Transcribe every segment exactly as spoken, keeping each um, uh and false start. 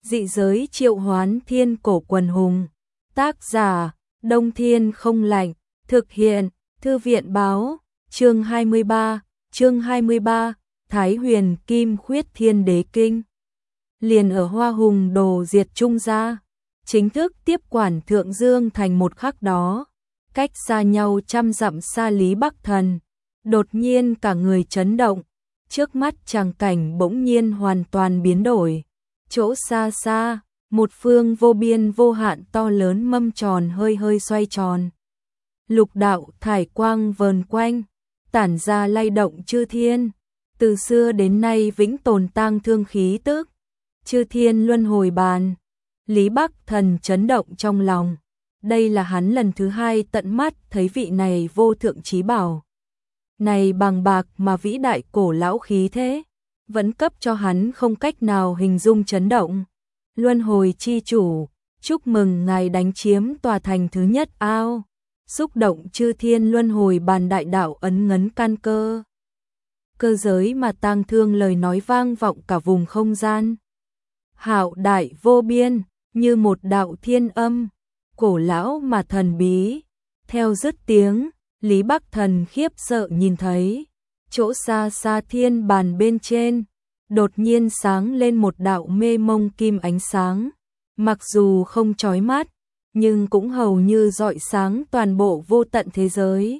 Dị giới triệu hoán thiên cổ quần hùng. Tác giả, Đông Thiên Không Lạnh. Thực hiện, Thư viện Báo. Chương hai mươi ba, chương hai mươi ba, Thái Huyền Kim Khuyết Thiên Đế Kinh. Liền ở Hoa Hùng Đồ diệt Trung gia, chính thức tiếp quản Thượng Dương thành một khắc đó, cách xa nhau trăm dặm xa Lý Bắc Thần, đột nhiên cả người chấn động, trước mắt tràng cảnh bỗng nhiên hoàn toàn biến đổi. Chỗ xa xa, một phương vô biên vô hạn to lớn mâm tròn hơi hơi xoay tròn. Lục đạo thải quang vờn quanh, tản ra lay động chư thiên, từ xưa đến nay vĩnh tồn tang thương khí tức. Chư thiên luân hồi bàn. Lý Bắc Thần chấn động trong lòng. Đây là hắn lần thứ hai tận mắt thấy vị này vô thượng chí bảo. Này bằng bạc mà vĩ đại cổ lão khí thế, vẫn cấp cho hắn không cách nào hình dung chấn động. Luân hồi chi chủ, chúc mừng ngài đánh chiếm tòa thành thứ nhất ao. Xúc động chư thiên luân hồi bàn đại đạo ấn ngấn căn cơ. Cơ giới mà tang thương lời nói vang vọng cả vùng không gian. Hạo đại vô biên, như một đạo thiên âm, cổ lão mà thần bí. Theo dứt tiếng, Lý Bắc Thần khiếp sợ nhìn thấy, chỗ xa xa thiên bàn bên trên, đột nhiên sáng lên một đạo mê mông kim ánh sáng. Mặc dù không chói mắt, nhưng cũng hầu như rọi sáng toàn bộ vô tận thế giới.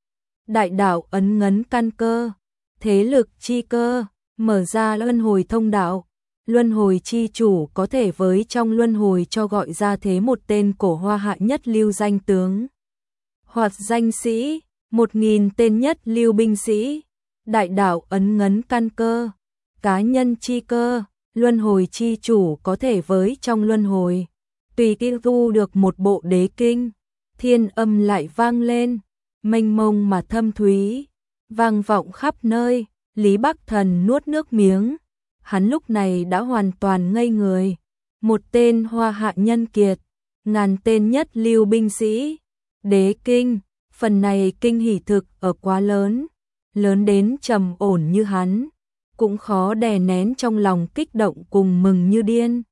Đại đạo ấn ngấn căn cơ, thế lực chi cơ, mở ra luân hồi thông đạo. Luân hồi chi chủ có thể với trong luân hồi cho gọi ra thế một tên cổ hoa hạ nhất lưu danh tướng. Hoặc danh sĩ, một nghìn tên nhất lưu binh sĩ. Đại đạo ấn ngấn căn cơ, cá nhân chi cơ, luân hồi chi chủ có thể với trong luân hồi. Tùy tiêu tu được một bộ đế kinh, thiên âm lại vang lên, mênh mông mà thâm thúy, vang vọng khắp nơi. Lý Bắc Thần nuốt nước miếng. Hắn lúc này đã hoàn toàn ngây người. Một tên hoa hạ nhân kiệt, ngàn tên nhất lưu binh sĩ, đế kinh, phần này kinh hỉ thực ở quá lớn, lớn đến trầm ổn như hắn, cũng khó đè nén trong lòng kích động cùng mừng như điên.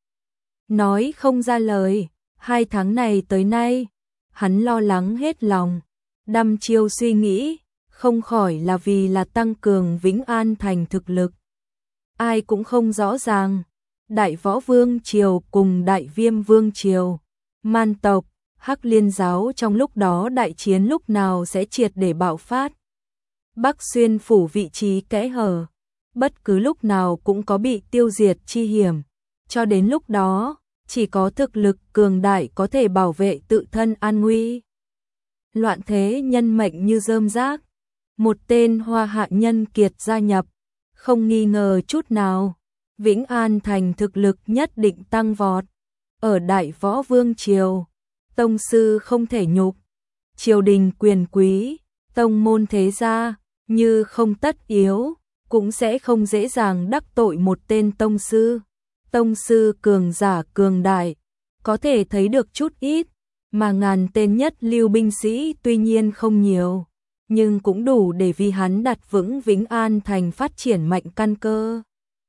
Nói không ra lời, hai tháng này tới nay, hắn lo lắng hết lòng, đăm chiêu suy nghĩ, không khỏi là vì là tăng cường Vĩnh An thành thực lực. Ai cũng không rõ ràng, Đại Võ Vương Triều cùng Đại Viêm Vương Triều, Man tộc, Hắc Liên giáo trong lúc đó đại chiến lúc nào sẽ triệt để bạo phát. Bắc Xuyên phủ vị trí kẽ hở, bất cứ lúc nào cũng có bị tiêu diệt chi hiểm. Cho đến lúc đó, chỉ có thực lực cường đại có thể bảo vệ tự thân an nguy. Loạn thế nhân mệnh như rơm rác, một tên hoa hạ nhân kiệt gia nhập. Không nghi ngờ chút nào, Vĩnh An thành thực lực nhất định tăng vọt. Ở Đại Võ Vương Triều, tông sư không thể nhục, triều đình quyền quý, tông môn thế gia, như không tất yếu, cũng sẽ không dễ dàng đắc tội một tên tông sư. Tông sư cường giả cường đại, có thể thấy được chút ít, mà ngàn tên nhất lưu binh sĩ tuy nhiên không nhiều, nhưng cũng đủ để vì hắn đặt vững Vĩnh An thành phát triển mạnh căn cơ.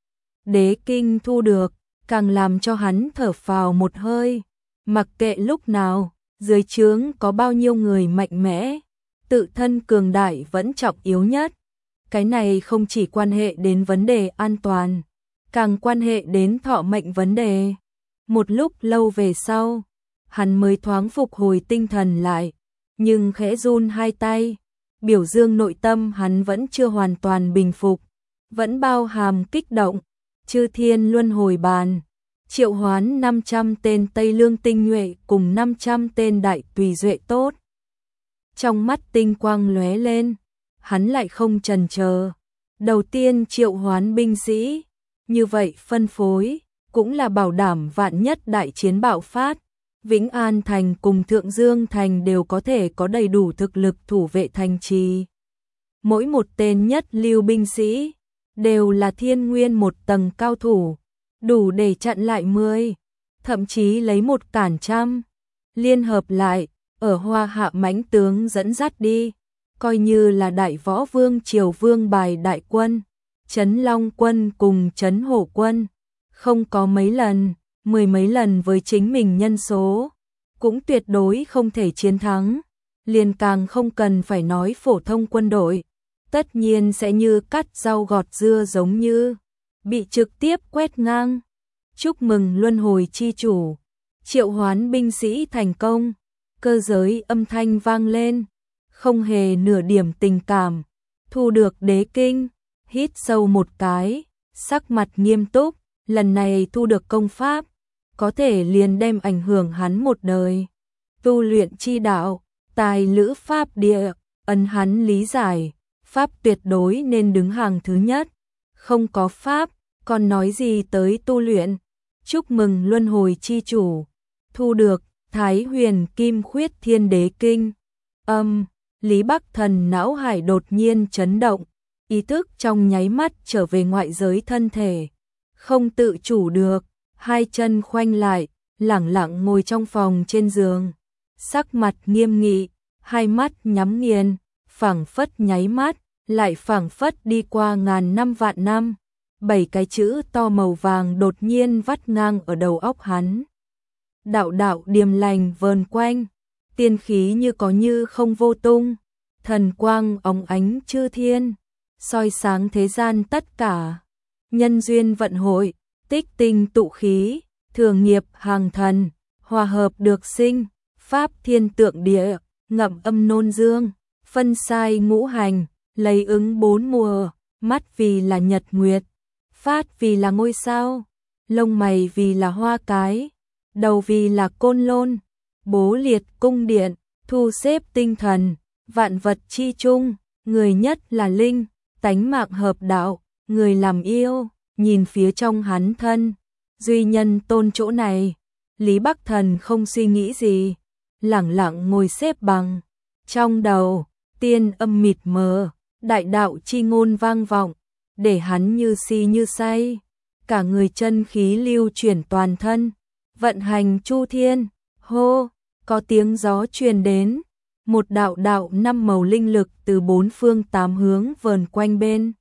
Đế kinh thu được, càng làm cho hắn thở phào một hơi, mặc kệ lúc nào, dưới trướng có bao nhiêu người mạnh mẽ, tự thân cường đại vẫn trọng yếu nhất. Cái này không chỉ quan hệ đến vấn đề an toàn, càng quan hệ đến thọ mệnh vấn đề. Một lúc lâu về sau, hắn mới thoáng phục hồi tinh thần lại, nhưng khẽ run hai tay. Biểu dương nội tâm hắn vẫn chưa hoàn toàn bình phục, vẫn bao hàm kích động. Chư thiên luân hồi bàn, triệu hoán năm trăm tên Tây Lương tinh nhuệ cùng năm trăm tên đại tùy duệ tốt. Trong mắt tinh quang lóe lên, hắn lại không chần chờ. Đầu tiên triệu hoán binh sĩ, như vậy phân phối, cũng là bảo đảm vạn nhất đại chiến bạo phát. Vĩnh An thành cùng Thượng Dương thành đều có thể có đầy đủ thực lực thủ vệ thành trì. Mỗi một tên nhất lưu binh sĩ đều là thiên nguyên một tầng cao thủ, đủ để chặn lại mười, thậm chí lấy một cản trăm. Liên hợp lại, ở Hoa Hạ mãnh tướng dẫn dắt đi, coi như là Đại Võ Vương Triều vương bài đại quân, Trấn Long quân cùng Trấn Hổ quân, không có mấy lần mười mấy lần với chính mình nhân số, cũng tuyệt đối không thể chiến thắng, liền càng không cần phải nói phổ thông quân đội, tất nhiên sẽ như cắt rau gọt dưa giống như bị trực tiếp quét ngang. Chúc mừng luân hồi chi chủ, triệu hoán binh sĩ thành công, cơ giới âm thanh vang lên, không hề nửa điểm tình cảm, thu được đế kinh, hít sâu một cái, sắc mặt nghiêm túc, lần này thu được công pháp, có thể liền đem ảnh hưởng hắn một đời. Tu luyện chi đạo, tài lữ pháp địa, ấn hắn lý giải, pháp tuyệt đối nên đứng hàng thứ nhất, không có pháp, còn nói gì tới tu luyện. Chúc mừng luân hồi chi chủ, thu được Thái Huyền Kim Khuyết Thiên Đế Kinh. Âm, Lý Bắc Thần não hải đột nhiên chấn động, ý thức trong nháy mắt trở về ngoại giới thân thể, không tự chủ được, hai chân khoanh lại, lẳng lặng ngồi trong phòng trên giường, sắc mặt nghiêm nghị, hai mắt nhắm nghiền, phảng phất nháy mắt, lại phảng phất đi qua ngàn năm vạn năm. Bảy cái chữ to màu vàng đột nhiên vắt ngang ở đầu óc hắn. Đạo đạo điềm lành vờn quanh, tiên khí như có như không vô tung, thần quang óng ánh chư thiên, soi sáng thế gian tất cả. Nhân duyên vận hội, tích tinh tụ khí, thường nghiệp hàng thần, hòa hợp được sinh, pháp thiên tượng địa, ngậm âm nôn dương, phân sai ngũ hành, lấy ứng bốn mùa, mắt vì là nhật nguyệt, phát vì là ngôi sao, lông mày vì là hoa cái, đầu vì là côn lôn, bố liệt cung điện, thu xếp tinh thần, vạn vật chi chung, người nhất là linh, tánh mạng hợp đạo, người làm yêu, nhìn phía trong hắn thân, duy nhân tôn chỗ này, Lý Bắc Thần không suy nghĩ gì, lẳng lặng ngồi xếp bằng, trong đầu, tiên âm mịt mờ, đại đạo chi ngôn vang vọng, để hắn như si như say, cả người chân khí lưu chuyển toàn thân, vận hành chu thiên, hô, có tiếng gió truyền đến, một đạo đạo năm màu linh lực từ bốn phương tám hướng vờn quanh bên,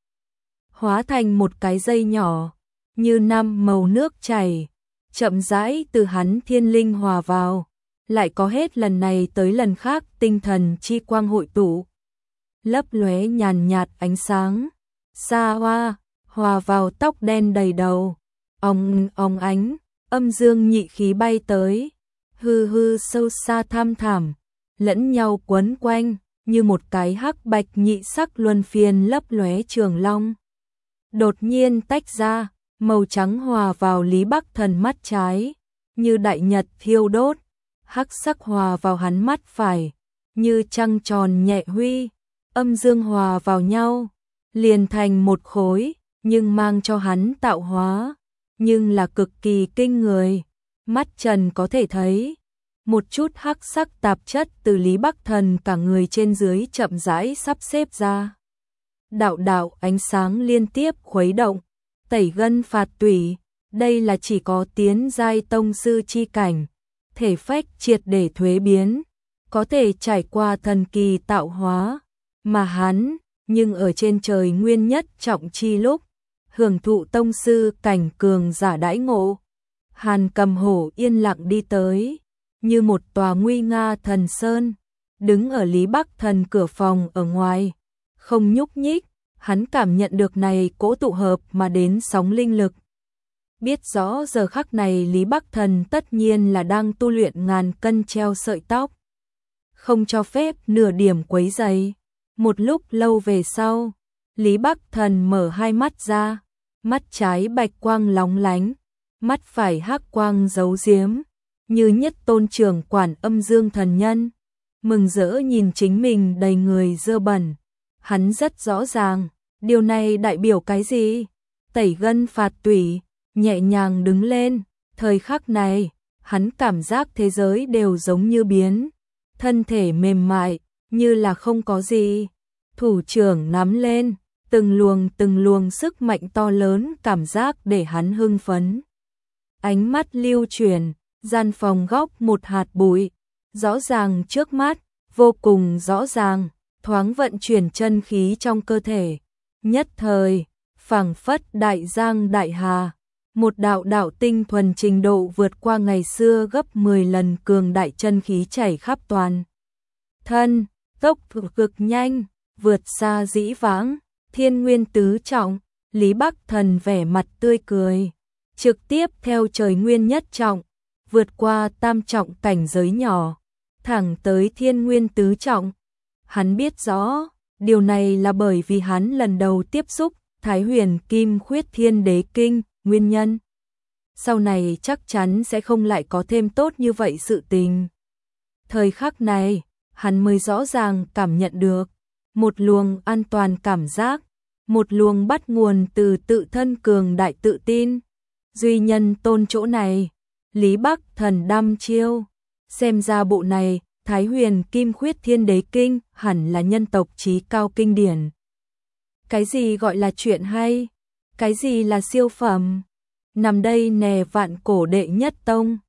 hóa thành một cái dây nhỏ, như năm màu nước chảy, chậm rãi từ hắn thiên linh hòa vào, lại có hết lần này tới lần khác tinh thần chi quang hội tụ, lấp lóe nhàn nhạt ánh sáng, xa hoa, hòa vào tóc đen đầy đầu, ong ong ánh, âm dương nhị khí bay tới, hư hư sâu xa tham thảm, lẫn nhau quấn quanh, như một cái hắc bạch nhị sắc luân phiên lấp lóe trường long. Đột nhiên tách ra, màu trắng hòa vào Lý Bắc Thần mắt trái, như đại nhật thiêu đốt, hắc sắc hòa vào hắn mắt phải, như trăng tròn nhẹ huy, âm dương hòa vào nhau, liền thành một khối, nhưng mang cho hắn tạo hóa, nhưng là cực kỳ kinh người, mắt trần có thể thấy, một chút hắc sắc tạp chất từ Lý Bắc Thần cả người trên dưới chậm rãi sắp xếp ra. Đạo đạo ánh sáng liên tiếp khuấy động, tẩy gân phạt tủy, đây là chỉ có tiến giai tông sư chi cảnh, thể phách triệt để thuế biến, có thể trải qua thần kỳ tạo hóa, mà hắn, nhưng ở trên trời nguyên nhất trọng chi lúc, hưởng thụ tông sư cảnh cường giả đãi ngộ. Hàn Cầm Hổ yên lặng đi tới, như một tòa nguy nga thần sơn, đứng ở Lý Bắc Thần cửa phòng ở ngoài, không nhúc nhích, hắn cảm nhận được này cỗ tụ hợp mà đến sóng linh lực. Biết rõ giờ khắc này Lý Bắc Thần tất nhiên là đang tu luyện ngàn cân treo sợi tóc, không cho phép nửa điểm quấy rầy. Một lúc lâu về sau, Lý Bắc Thần mở hai mắt ra, mắt trái bạch quang lóng lánh, mắt phải hắc quang giấu giếm, như nhất tôn trưởng quản âm dương thần nhân, mừng rỡ nhìn chính mình đầy người dơ bẩn. Hắn rất rõ ràng, điều này đại biểu cái gì? Tẩy gân phạt tủy, nhẹ nhàng đứng lên, thời khắc này, hắn cảm giác thế giới đều giống như biến, thân thể mềm mại, như là không có gì. Thủ trưởng nắm lên, từng luồng từng luồng sức mạnh to lớn cảm giác để hắn hưng phấn. Ánh mắt lưu chuyển, gian phòng góc một hạt bụi, rõ ràng trước mắt, vô cùng rõ ràng, thoáng vận chuyển chân khí trong cơ thể. Nhất thời, phảng phất đại giang đại hà, một đạo đạo tinh thuần trình độ vượt qua ngày xưa gấp mười lần, cường đại chân khí chảy khắp toàn thân, tốc độ cực nhanh, vượt xa dĩ vãng. Thiên nguyên tứ trọng, Lý Bắc Thần vẻ mặt tươi cười, trực tiếp theo trời nguyên nhất trọng, vượt qua tam trọng cảnh giới nhỏ, thẳng tới thiên nguyên tứ trọng. Hắn biết rõ, điều này là bởi vì hắn lần đầu tiếp xúc Thái Huyền Kim Khuyết Thiên Đế Kinh, nguyên nhân sau này chắc chắn sẽ không lại có thêm tốt như vậy sự tình. Thời khắc này, hắn mới rõ ràng cảm nhận được một luồng an toàn cảm giác, một luồng bắt nguồn từ tự thân cường đại tự tin. Duy nhân tôn chỗ này, Lý Bắc Thần đăm chiêu, xem ra bộ này Thái Huyền Kim Khuyết Thiên Đế Kinh hẳn là nhân tộc chí cao kinh điển. Cái gì gọi là chuyện hay? Cái gì là siêu phẩm? Nằm đây nè vạn cổ đệ nhất tông.